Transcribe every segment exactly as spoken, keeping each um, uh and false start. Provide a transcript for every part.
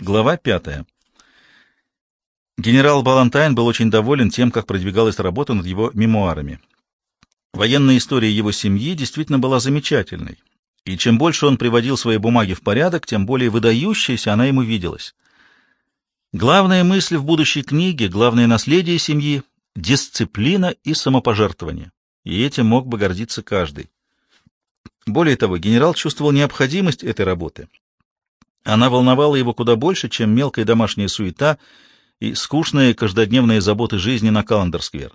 Глава пятая. Генерал Балантайн был очень доволен тем, как продвигалась работа над его мемуарами. Военная история его семьи действительно была замечательной, и чем больше он приводил свои бумаги в порядок, тем более выдающейся она ему виделась. Главная мысль в будущей книге, главное наследие семьи — дисциплина и самопожертвование, и этим мог бы гордиться каждый. Более того, генерал чувствовал необходимость этой работы. Она волновала его куда больше, чем мелкая домашняя суета и скучные каждодневные заботы жизни на Каллендер-сквер.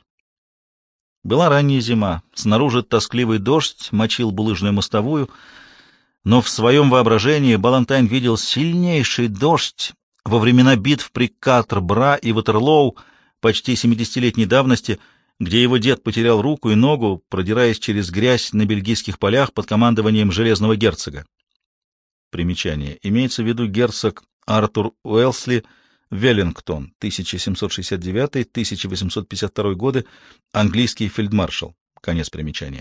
Была ранняя зима, снаружи тоскливый дождь мочил булыжную мостовую, но в своем воображении Балантайн видел сильнейший дождь во времена битв при Катр-Бра и Ватерлоу почти семидесятилетней давности, где его дед потерял руку и ногу, продираясь через грязь на бельгийских полях под командованием Железного герцога. Примечание. Имеется в виду герцог Артур Уэлсли Веллингтон, тысяча семьсот шестьдесят девятый — тысяча восемьсот пятьдесят второй годы, английский фельдмаршал. Конец примечания.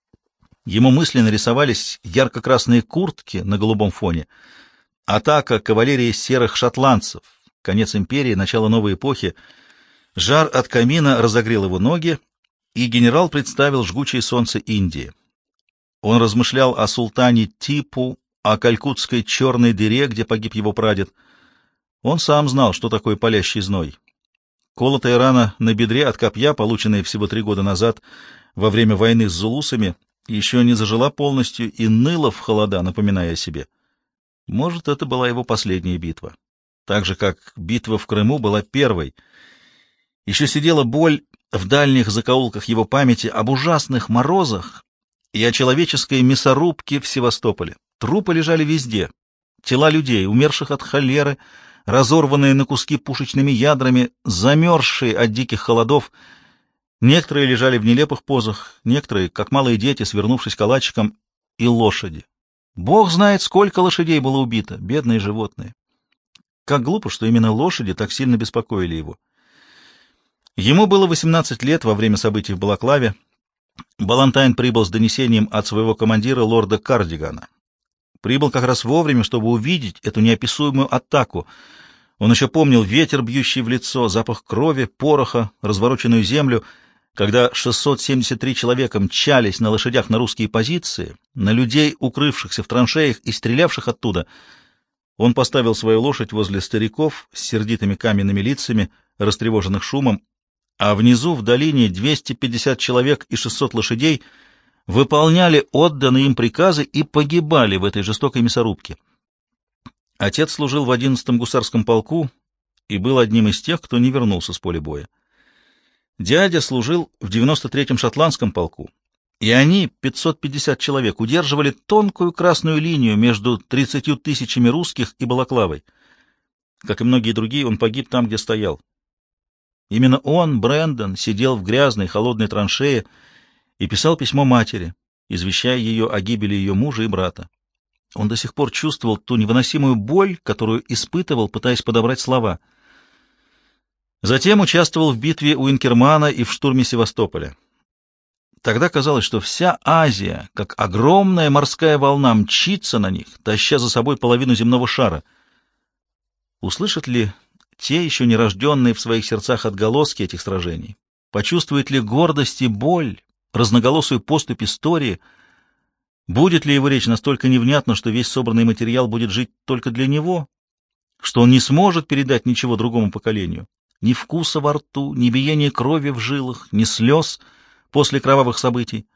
Ему мысленно рисовались ярко-красные куртки на голубом фоне, атака кавалерии серых шотландцев, конец империи, начало новой эпохи. Жар от камина разогрел его ноги, и генерал представил жгучее солнце Индии. Он размышлял о султане Типу, о калькутской черной дыре, где погиб его прадед. Он сам знал, что такое палящий зной. Колотая рана на бедре от копья, полученная всего три года назад во время войны с зулусами, еще не зажила полностью и ныла в холода, напоминая о себе. Может, это была его последняя битва. Так же, как битва в Крыму была первой. Еще сидела боль в дальних закоулках его памяти об ужасных морозах и о человеческой мясорубке в Севастополе. Трупы лежали везде. Тела людей, умерших от холеры, разорванные на куски пушечными ядрами, замерзшие от диких холодов. Некоторые лежали в нелепых позах, некоторые, как малые дети, свернувшись калачиком, и лошади. Бог знает, сколько лошадей было убито, бедные животные. Как глупо, что именно лошади так сильно беспокоили его. Ему было восемнадцать лет во время событий в Балаклаве. Балантайн прибыл с донесением от своего командира лорда Кардигана. Прибыл как раз вовремя, чтобы увидеть эту неописуемую атаку. Он еще помнил ветер, бьющий в лицо, запах крови, пороха, развороченную землю. Когда шестьсот семьдесят три человека мчались на лошадях на русские позиции, на людей, укрывшихся в траншеях и стрелявших оттуда, он поставил свою лошадь возле стариков с сердитыми каменными лицами, растревоженных шумом, а внизу, в долине, двести пятьдесят человек и шестьсот лошадей выполняли отданные им приказы и погибали в этой жестокой мясорубке. Отец служил в одиннадцатом гусарском полку и был одним из тех, кто не вернулся с поля боя. Дядя служил в девяносто третьем шотландском полку, и они, пятьсот пятьдесят человек, удерживали тонкую красную линию между тридцатью тысячами русских и Балаклавой. Как и многие другие, он погиб там, где стоял. Именно он, Брэндон, сидел в грязной, холодной траншее и писал письмо матери, извещая ее о гибели ее мужа и брата. Он до сих пор чувствовал ту невыносимую боль, которую испытывал, пытаясь подобрать слова. Затем участвовал в битве у Инкермана и в штурме Севастополя. Тогда казалось, что вся Азия, как огромная морская волна, мчится на них, таща за собой половину земного шара. Услышат ли те, еще не рожденные в своих сердцах, отголоски этих сражений? Почувствует ли гордость и боль, разноголосую поступь истории? Будет ли его речь настолько невнятна, что весь собранный материал будет жить только для него, что он не сможет передать ничего другому поколению? Ни вкуса во рту, ни биения крови в жилах, ни слез после кровавых событий.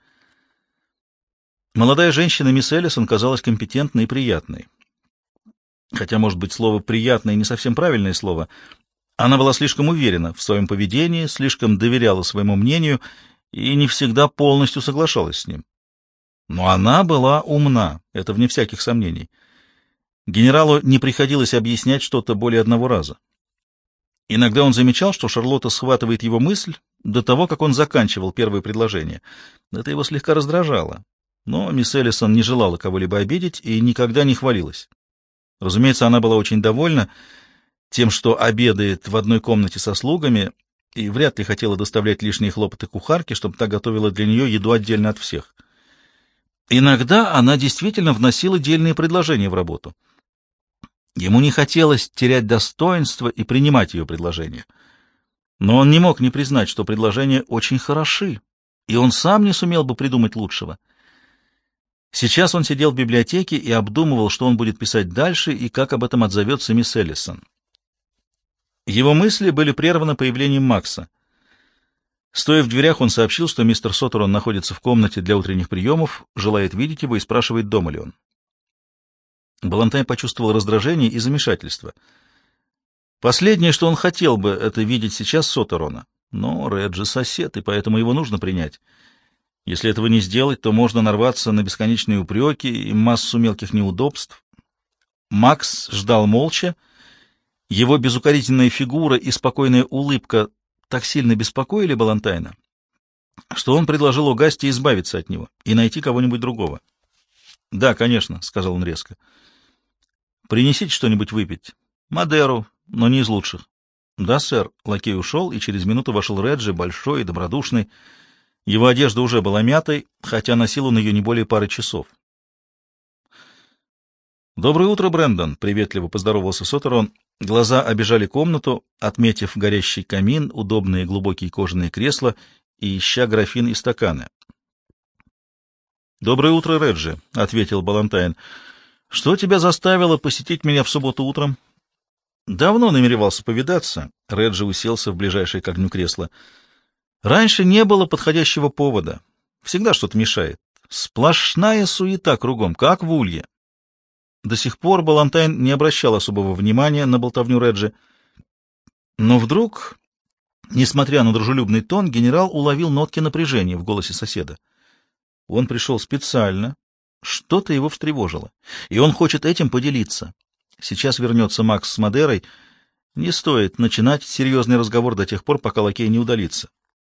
Молодая женщина мисс Эллисон казалась компетентной и приятной. Хотя, может быть, слово «приятное» не совсем правильное слово. Она была слишком уверена в своем поведении, слишком доверяла своему мнению и не всегда полностью соглашалась с ним. Но она была умна, это вне всяких сомнений. Генералу не приходилось объяснять что-то более одного раза. Иногда он замечал, что Шарлотта схватывает его мысль до того, как он заканчивал первое предложение. Это его слегка раздражало. Но мисс Эллисон не желала кого-либо обидеть и никогда не хвалилась. Разумеется, она была очень довольна тем, что обедает в одной комнате со слугами, и вряд ли хотела доставлять лишние хлопоты кухарке, чтобы та готовила для нее еду отдельно от всех. Иногда она действительно вносила дельные предложения в работу. Ему не хотелось терять достоинство и принимать ее предложение. Но он не мог не признать, что предложения очень хороши, и он сам не сумел бы придумать лучшего. Сейчас он сидел в библиотеке и обдумывал, что он будет писать дальше и как об этом отзовется мисс Эллисон. Его мысли были прерваны появлением Макса. Стоя в дверях, он сообщил, что мистер Соттерон находится в комнате для утренних приемов, желает видеть его и спрашивает, дома ли он. Балантайн почувствовал раздражение и замешательство. Последнее, что он хотел бы, это видеть сейчас Соттерона. Но Реджи сосед, и поэтому его нужно принять. Если этого не сделать, то можно нарваться на бесконечные упреки и массу мелких неудобств. Макс ждал молча. Его безукоризненная фигура и спокойная улыбка так сильно беспокоили Балантайна, что он предложил Огасте избавиться от него и найти кого-нибудь другого. — Да, конечно, — сказал он резко. — Принесите что-нибудь выпить. Мадеру, но не из лучших. — Да, сэр. Лакей ушел, и через минуту вошел Реджи, большой и добродушный. Его одежда уже была мятой, хотя носил он ее не более пары часов. — Доброе утро, Брэндон, — приветливо поздоровался Соттерон. Глаза обежали комнату, отметив горящий камин, удобные глубокие кожаные кресла и ища графин и стаканы. — Доброе утро, Реджи, — ответил Балантайн. — Что тебя заставило посетить меня в субботу утром? — Давно намеревался повидаться. Реджи уселся в ближайшее к огню кресло. — Раньше не было подходящего повода. Всегда что-то мешает. Сплошная суета кругом, как в улье. До сих пор Балантайн не обращал особого внимания на болтовню Реджи. Но вдруг, несмотря на дружелюбный тон, генерал уловил нотки напряжения в голосе соседа. Он пришел специально, что-то его встревожило, и он хочет этим поделиться. Сейчас вернется Макс с Мадерой. Не стоит начинать серьезный разговор до тех пор, пока лакей не удалится.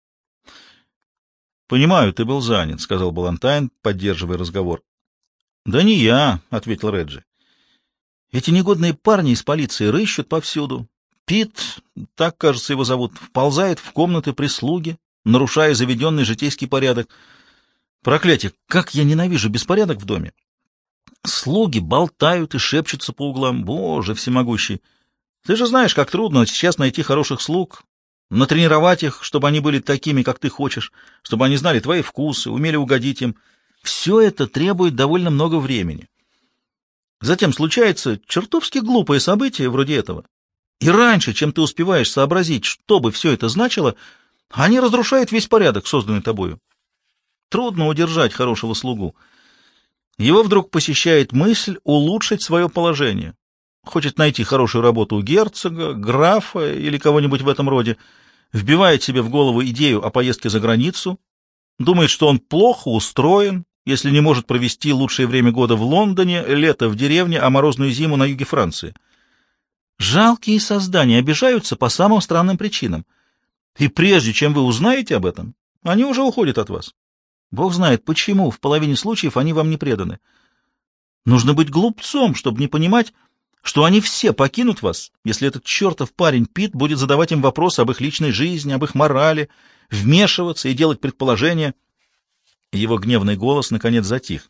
— Понимаю, ты был занят, — сказал Балантайн, поддерживая разговор. — Да не я, — ответил Реджи. — Эти негодные парни из полиции рыщут повсюду. Пит, так, кажется, его зовут, вползает в комнаты прислуги, нарушая заведенный житейский порядок. Проклятие, как я ненавижу беспорядок в доме. Слуги болтают и шепчутся по углам. Боже всемогущий! Ты же знаешь, как трудно сейчас найти хороших слуг, натренировать их, чтобы они были такими, как ты хочешь, чтобы они знали твои вкусы, умели угодить им. Все это требует довольно много времени. Затем случается чертовски глупое событие вроде этого. И раньше, чем ты успеваешь сообразить, что бы все это значило, они разрушают весь порядок, созданный тобою. Трудно удержать хорошего слугу. Его вдруг посещает мысль улучшить свое положение. Хочет найти хорошую работу у герцога, графа или кого-нибудь в этом роде, вбивает себе в голову идею о поездке за границу, думает, что он плохо устроен, если не может провести лучшее время года в Лондоне, лето в деревне, а морозную зиму на юге Франции. Жалкие создания обижаются по самым странным причинам. И прежде чем вы узнаете об этом, они уже уходят от вас. Бог знает, почему в половине случаев они вам не преданы. Нужно быть глупцом, чтобы не понимать, что они все покинут вас, если этот чертов парень Пит будет задавать им вопросы об их личной жизни, об их морали, вмешиваться и делать предположения. Его гневный голос, наконец, затих.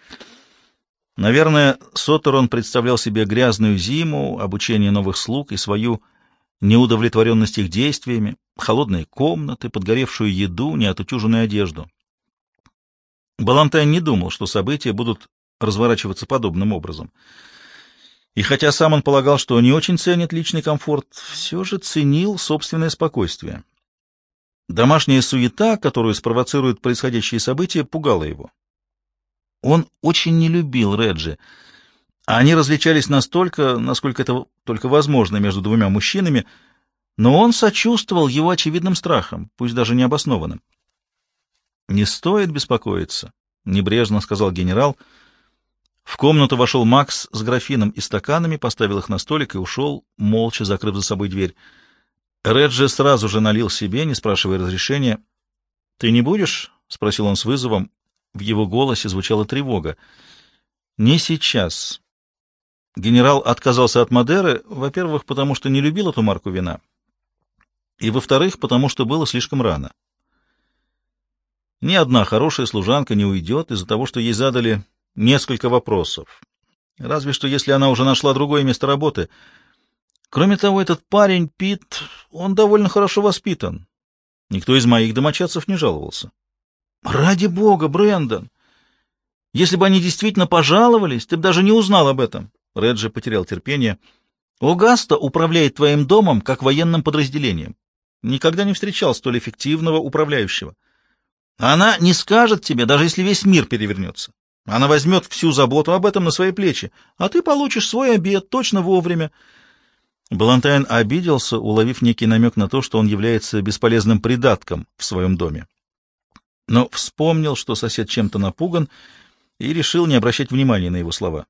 Наверное, Соттерон представлял себе грязную зиму, обучение новых слуг и свою неудовлетворенность их действиями, холодные комнаты, подгоревшую еду, неотутюженную одежду. Балантайн не думал, что события будут разворачиваться подобным образом. И хотя сам он полагал, что не очень ценит личный комфорт, все же ценил собственное спокойствие. Домашняя суета, которую спровоцируют происходящие события, пугала его. Он очень не любил Реджи. Они различались настолько, насколько это только возможно между двумя мужчинами, но он сочувствовал его очевидным страхам, пусть даже необоснованным. «Не стоит беспокоиться», — небрежно сказал генерал. В комнату вошел Макс с графином и стаканами, поставил их на столик и ушел, молча закрыв за собой дверь. Реджи сразу же налил себе, не спрашивая разрешения. — Ты не будешь? — спросил он с вызовом. В его голосе звучала тревога. — Не сейчас. Генерал отказался от Мадеры, во-первых, потому что не любил эту марку вина, и, во-вторых, потому что было слишком рано. Ни одна хорошая служанка не уйдет из-за того, что ей задали несколько вопросов. Разве что, если она уже нашла другое место работы. Кроме того, этот парень, Пит, он довольно хорошо воспитан. Никто из моих домочадцев не жаловался. Ради бога, Брэндон! Если бы они действительно пожаловались, ты бы даже не узнал об этом. Реджи потерял терпение. Огасто управляет твоим домом как военным подразделением. Никогда не встречал столь эффективного управляющего. Она не скажет тебе, даже если весь мир перевернется. Она возьмет всю заботу об этом на свои плечи, а ты получишь свой обед точно вовремя. Балантайн обиделся, уловив некий намек на то, что он является бесполезным придатком в своем доме. Но вспомнил, что сосед чем-то напуган, и решил не обращать внимания на его слова.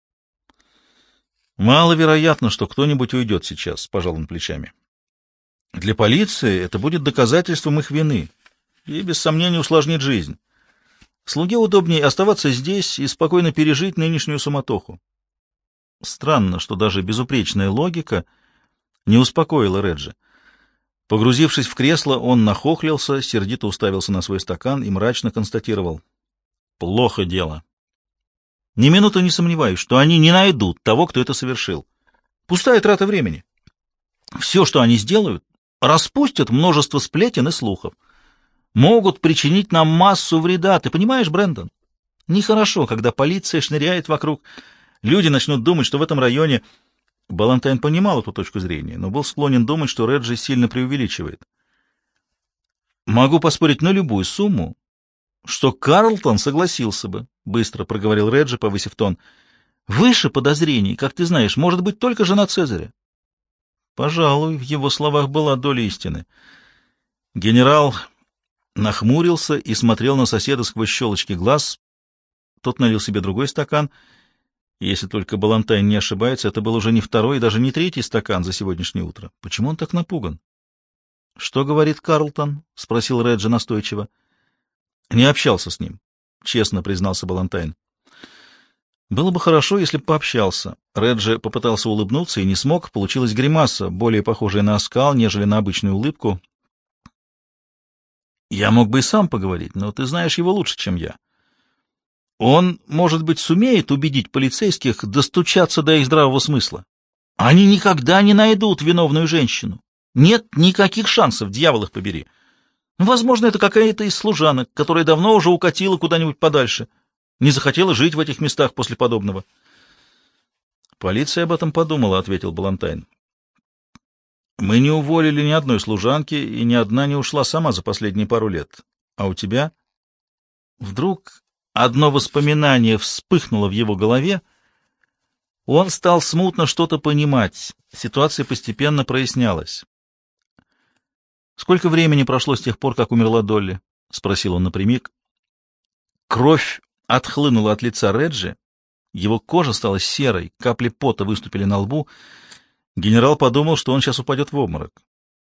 «Маловероятно, что кто-нибудь уйдет сейчас», — пожал он плечами. «Для полиции это будет доказательством их вины и, без сомнения, усложнит жизнь. Слуге удобнее оставаться здесь и спокойно пережить нынешнюю суматоху». Странно, что даже безупречная логика не успокоила Реджи. Погрузившись в кресло, он нахохлился, сердито уставился на свой стакан и мрачно констатировал: «Плохо дело. Ни минуты не сомневаюсь, что они не найдут того, кто это совершил. Пустая трата времени. Все, что они сделают, распустят множество сплетен и слухов. Могут причинить нам массу вреда. Ты понимаешь, Брэндон? Нехорошо, когда полиция шныряет вокруг. Люди начнут думать, что в этом районе...» Балантайн понимал эту точку зрения, но был склонен думать, что Реджи сильно преувеличивает. «Могу поспорить на любую сумму, что Карлтон согласился бы», — быстро проговорил Реджи, повысив тон. «Выше подозрений, как ты знаешь, может быть только жена Цезаря». Пожалуй, в его словах была доля истины. Генерал нахмурился и смотрел на соседа сквозь щелочки глаз. Тот налил себе другой стакан. Если только Балантайн не ошибается, это был уже не второй и даже не третий стакан за сегодняшнее утро. Почему он так напуган? — Что говорит Карлтон? — спросил Реджи настойчиво. — Не общался с ним, — честно признался Балантайн. — Было бы хорошо, если бы пообщался. Реджи попытался улыбнуться и не смог. Получилась гримаса, более похожая на оскал, нежели на обычную улыбку. — Я мог бы и сам поговорить, но ты знаешь его лучше, чем я. Он, может быть, сумеет убедить полицейских достучаться до их здравого смысла. Они никогда не найдут виновную женщину. Нет никаких шансов, дьявол их побери. Возможно, это какая-то из служанок, которая давно уже укатила куда-нибудь подальше, не захотела жить в этих местах после подобного. «Полиция об этом подумала», — ответил Балантайн. «Мы не уволили ни одной служанки, и ни одна не ушла сама за последние пару лет. А у тебя?» Вдруг одно воспоминание вспыхнуло в его голове. Он стал смутно что-то понимать. Ситуация постепенно прояснялась. «Сколько времени прошло с тех пор, как умерла Долли?» — спросил он напрямик. Кровь отхлынула от лица Реджи. Его кожа стала серой, капли пота выступили на лбу. Генерал подумал, что он сейчас упадет в обморок.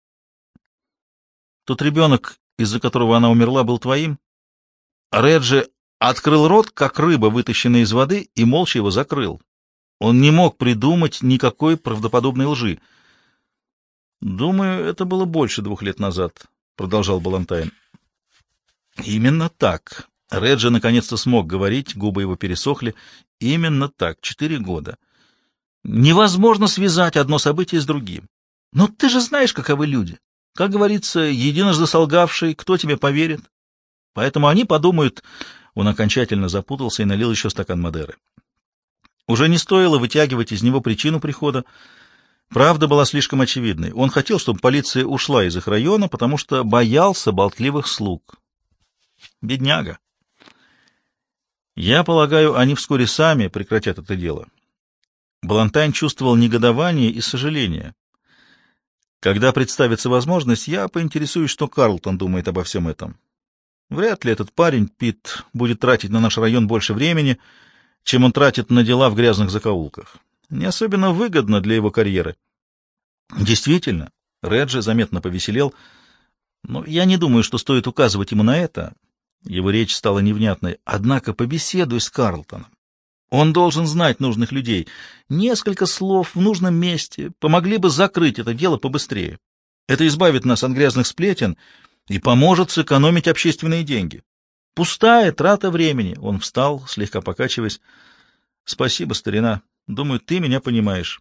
«Тот ребенок, из-за которого она умерла, был твоим?» Реджи открыл рот, как рыба, вытащенная из воды, и молча его закрыл. Он не мог придумать никакой правдоподобной лжи. «Думаю, это было больше двух лет назад», — продолжал Балантайн. «Именно так». Реджи наконец-то смог говорить, губы его пересохли. «Именно так, четыре года. Невозможно связать одно событие с другим. Но ты же знаешь, каковы люди. Как говорится, единожды солгавший, кто тебе поверит? Поэтому они подумают...» Он окончательно запутался и налил еще стакан Мадеры. Уже не стоило вытягивать из него причину прихода. Правда была слишком очевидной. Он хотел, чтобы полиция ушла из их района, потому что боялся болтливых слуг. Бедняга. Я полагаю, они вскоре сами прекратят это дело. Балантайн чувствовал негодование и сожаление. Когда представится возможность, я поинтересуюсь, что Карлтон думает обо всем этом. Вряд ли этот парень, Пит, будет тратить на наш район больше времени, чем он тратит на дела в грязных закоулках. Не особенно выгодно для его карьеры. Действительно, Реджи заметно повеселел, но я не думаю, что стоит указывать ему на это. Его речь стала невнятной. Однако побеседуй с Карлтоном. Он должен знать нужных людей. Несколько слов в нужном месте помогли бы закрыть это дело побыстрее. Это избавит нас от грязных сплетен и поможет сэкономить общественные деньги. Пустая трата времени. Он встал, слегка покачиваясь. Спасибо, старина. Думаю, ты меня понимаешь.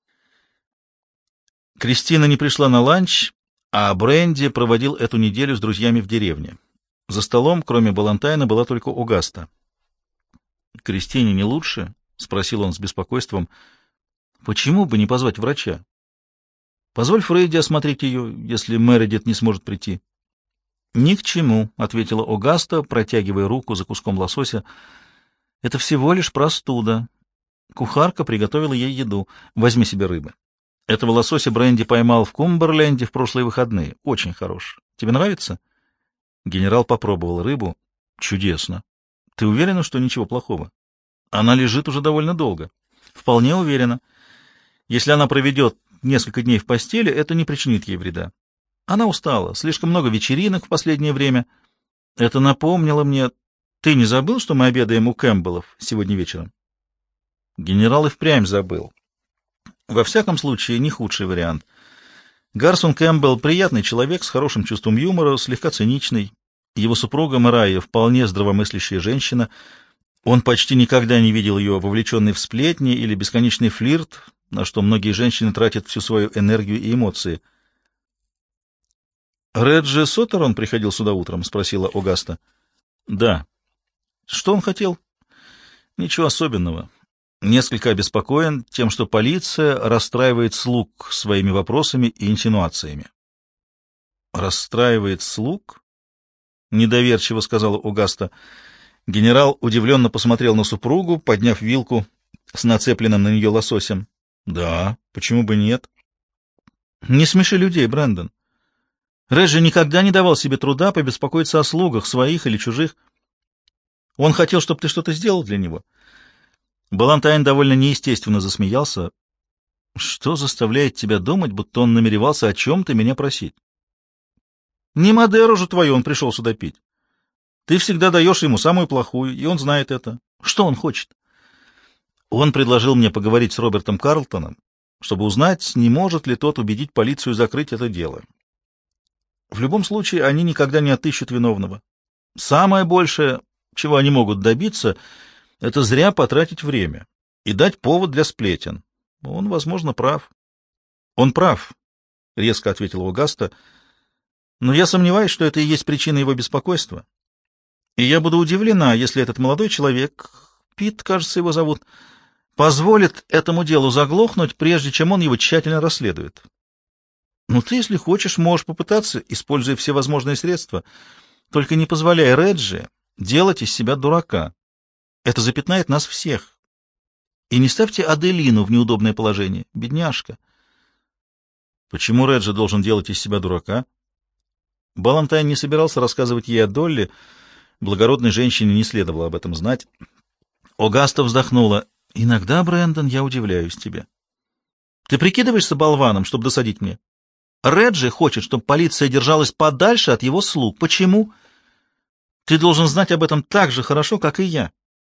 Кристина не пришла на ланч, а Бренди проводил эту неделю с друзьями в деревне. За столом, кроме Балантайна, была только Огаста. «Кристине не лучше?» — спросил он с беспокойством. «Почему бы не позвать врача? Позволь Фредди осмотреть ее, если Мередит не сможет прийти». «Ни к чему», — ответила Огаста, протягивая руку за куском лосося. «Это всего лишь простуда. Кухарка приготовила ей еду. Возьми себе рыбы. Этого лосося Бренди поймал в Кумберленде в прошлые выходные. Очень хорош. Тебе нравится?» Генерал попробовал рыбу. «Чудесно. Ты уверена, что ничего плохого? Она лежит уже довольно долго». «Вполне уверена. Если она проведет несколько дней в постели, это не причинит ей вреда. Она устала. Слишком много вечеринок в последнее время. Это напомнило мне... Ты не забыл, что мы обедаем у Кэмпбеллов сегодня вечером?» Генерал и впрямь забыл. Во всяком случае, не худший вариант. Гарсон Кэмпбелл — приятный человек с хорошим чувством юмора, слегка циничный. Его супруга Мэрайя — вполне здравомыслящая женщина. Он почти никогда не видел ее вовлеченной в сплетни или бесконечный флирт, на что многие женщины тратят всю свою энергию и эмоции. «Реджи Соттерон приходил сюда утром?» — спросила Огаста. «Да». «Что он хотел?» «Ничего особенного. Несколько обеспокоен тем, что полиция расстраивает слуг своими вопросами и инсинуациями». «Расстраивает слуг?» — недоверчиво сказала Огаста. Генерал удивленно посмотрел на супругу, подняв вилку с нацепленным на нее лососем. «Да, почему бы нет?» «Не смеши людей, Брэндон. Реджи никогда не давал себе труда побеспокоиться о слугах, своих или чужих. Он хотел, чтобы ты что-то сделал для него». Балантайн довольно неестественно засмеялся. «Что заставляет тебя думать, будто он намеревался о чем-то меня просить?» «Не Мадеру же твою он пришел сюда пить. Ты всегда даешь ему самую плохую, и он знает это. Что он хочет?» «Он предложил мне поговорить с Робертом Карлтоном, чтобы узнать, не может ли тот убедить полицию закрыть это дело. В любом случае, они никогда не отыщут виновного. Самое большее, чего они могут добиться, это зря потратить время и дать повод для сплетен. Он, возможно, прав». «Он прав», — резко ответил Огаста, — «но я сомневаюсь, что это и есть причина его беспокойства. И я буду удивлена, если этот молодой человек, Пит, кажется, его зовут, позволит этому делу заглохнуть, прежде чем он его тщательно расследует. Ну, ты, если хочешь, можешь попытаться, используя все возможные средства, только не позволяй Реджи делать из себя дурака. Это запятнает нас всех. И не ставьте Аделину в неудобное положение, бедняжка». «Почему Реджи должен делать из себя дурака?» Балантайн не собирался рассказывать ей о Долли. Благородной женщине не следовало об этом знать. Огаста вздохнула. «Иногда, Брэндон, я удивляюсь тебе. Ты прикидываешься болваном, чтобы досадить мне? Реджи хочет, чтобы полиция держалась подальше от его слуг. Почему? Ты должен знать об этом так же хорошо, как и я».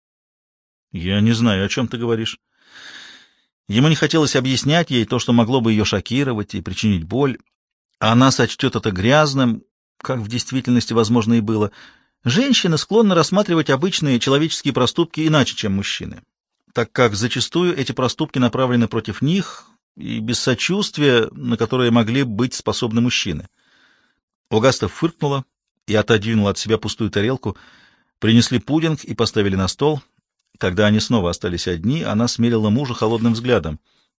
«Я не знаю, о чем ты говоришь». Ему не хотелось объяснять ей то, что могло бы ее шокировать и причинить боль. Она сочтет это грязным, как в действительности, возможно, и было. Женщины склонны рассматривать обычные человеческие проступки иначе, чем мужчины, так как зачастую эти проступки направлены против них и без сочувствия, на которое могли быть способны мужчины. Огаста фыркнула и отодвинула от себя пустую тарелку. Принесли пудинг и поставили на стол. Когда они снова остались одни, она смерила мужа холодным взглядом.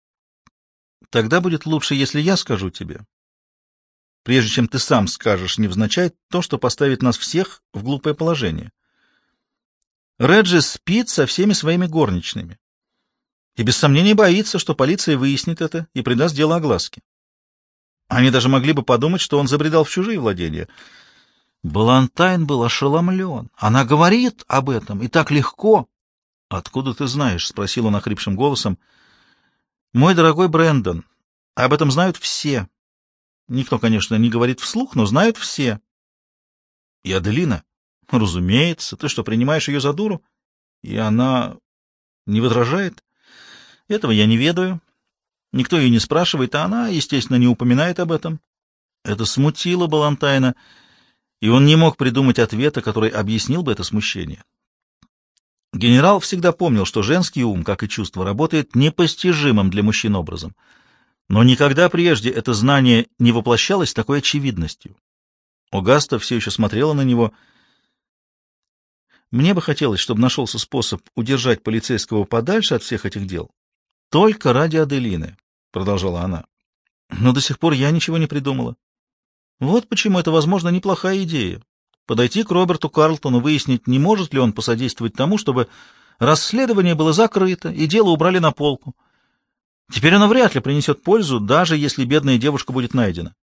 «Тогда будет лучше, если я скажу тебе, прежде чем ты сам скажешь невзначай то, что поставит нас всех в глупое положение. Реджи спит со всеми своими горничными и без сомнений боится, что полиция выяснит это и придаст дело огласке. Они даже могли бы подумать, что он забредал в чужие владения». Балантайн был ошеломлен. Она говорит об этом, и так легко. «Откуда ты знаешь?» — спросил он охрипшим голосом. «Мой дорогой Брэндон, об этом знают все. Никто, конечно, не говорит вслух, но знают все». «И Аделина?» «Разумеется. Ты что, принимаешь ее за дуру? И она не возражает?» «Этого я не ведаю. Никто ее не спрашивает, а она, естественно, не упоминает об этом». Это смутило Балантайна, и он не мог придумать ответа, который объяснил бы это смущение. Генерал всегда помнил, что женский ум, как и чувство, работает непостижимым для мужчин образом. Но никогда прежде это знание не воплощалось с такой очевидностью. Огаста все еще смотрела на него. «Мне бы хотелось, чтобы нашелся способ удержать полицейского подальше от всех этих дел. Только ради Аделины», — продолжала она. «Но до сих пор я ничего не придумала. Вот почему это, возможно, неплохая идея. Подойти к Роберту Карлтону, выяснить, не может ли он посодействовать тому, чтобы расследование было закрыто и дело убрали на полку. Теперь оно вряд ли принесет пользу, даже если бедная девушка будет найдена».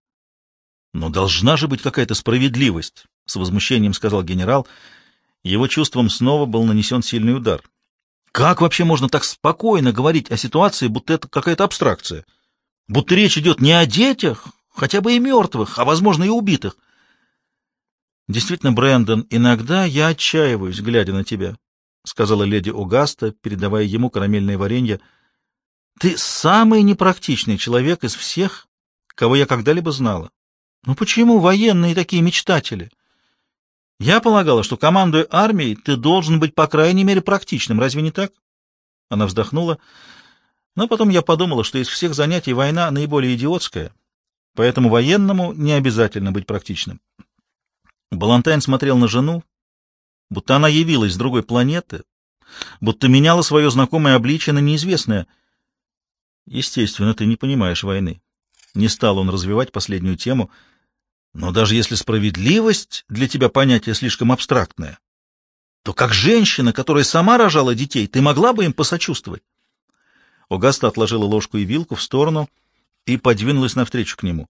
«Но должна же быть какая-то справедливость», — с возмущением сказал генерал. Его чувством снова был нанесен сильный удар. «Как вообще можно так спокойно говорить о ситуации, будто это какая-то абстракция? Будто речь идет не о детях, хотя бы и мертвых, а, возможно, и убитых». «Действительно, Брэндон, иногда я отчаиваюсь, глядя на тебя», — сказала леди Огаста, передавая ему карамельное варенье. «Ты самый непрактичный человек из всех, кого я когда-либо знала. Ну почему военные такие мечтатели? Я полагала, что, командуя армией, ты должен быть, по крайней мере, практичным. Разве не так?» Она вздохнула. Но потом я подумала, что из всех занятий война наиболее идиотская, поэтому военному не обязательно быть практичным. Балантайн смотрел на жену, будто она явилась с другой планеты, будто меняла свое знакомое обличие на неизвестное. «Естественно, ты не понимаешь войны». Не стал он развивать последнюю тему. «Но даже если справедливость для тебя понятие слишком абстрактное, то как женщина, которая сама рожала детей, ты могла бы им посочувствовать?» Огаста отложила ложку и вилку в сторону и подвинулась навстречу к нему.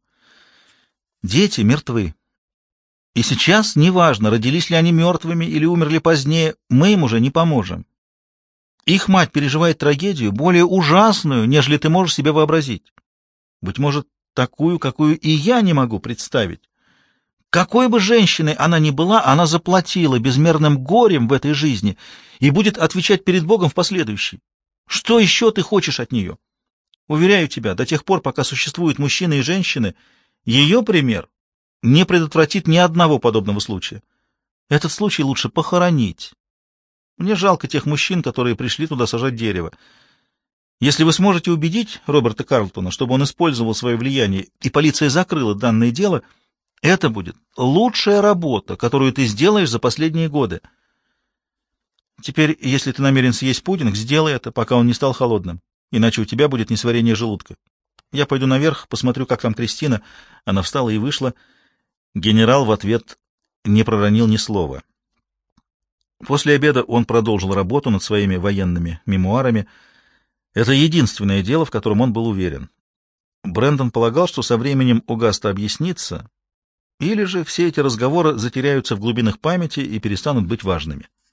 «Дети мертвы. И сейчас, неважно, родились ли они мертвыми или умерли позднее, мы им уже не поможем. Их мать переживает трагедию, более ужасную, нежели ты можешь себе вообразить. Быть может, такую, какую и я не могу представить. Какой бы женщиной она ни была, она заплатила безмерным горем в этой жизни и будет отвечать перед Богом в последующей. Что еще ты хочешь от нее? Уверяю тебя, до тех пор, пока существуют мужчины и женщины, ее пример не предотвратит ни одного подобного случая. Этот случай лучше похоронить. Мне жалко тех мужчин, которые пришли туда сажать дерево. Если вы сможете убедить Роберта Карлтона, чтобы он использовал свое влияние, и полиция закрыла данное дело, это будет лучшая работа, которую ты сделаешь за последние годы. Теперь, если ты намерен съесть пудинг, сделай это, пока он не стал холодным, иначе у тебя будет несварение желудка. Я пойду наверх, посмотрю, как там Кристина». Она встала и вышла. Генерал в ответ не проронил ни слова. После обеда он продолжил работу над своими военными мемуарами. Это единственное дело, в котором он был уверен. Брэндон полагал, что со временем Огаста объяснится, или же все эти разговоры затеряются в глубинах памяти и перестанут быть важными.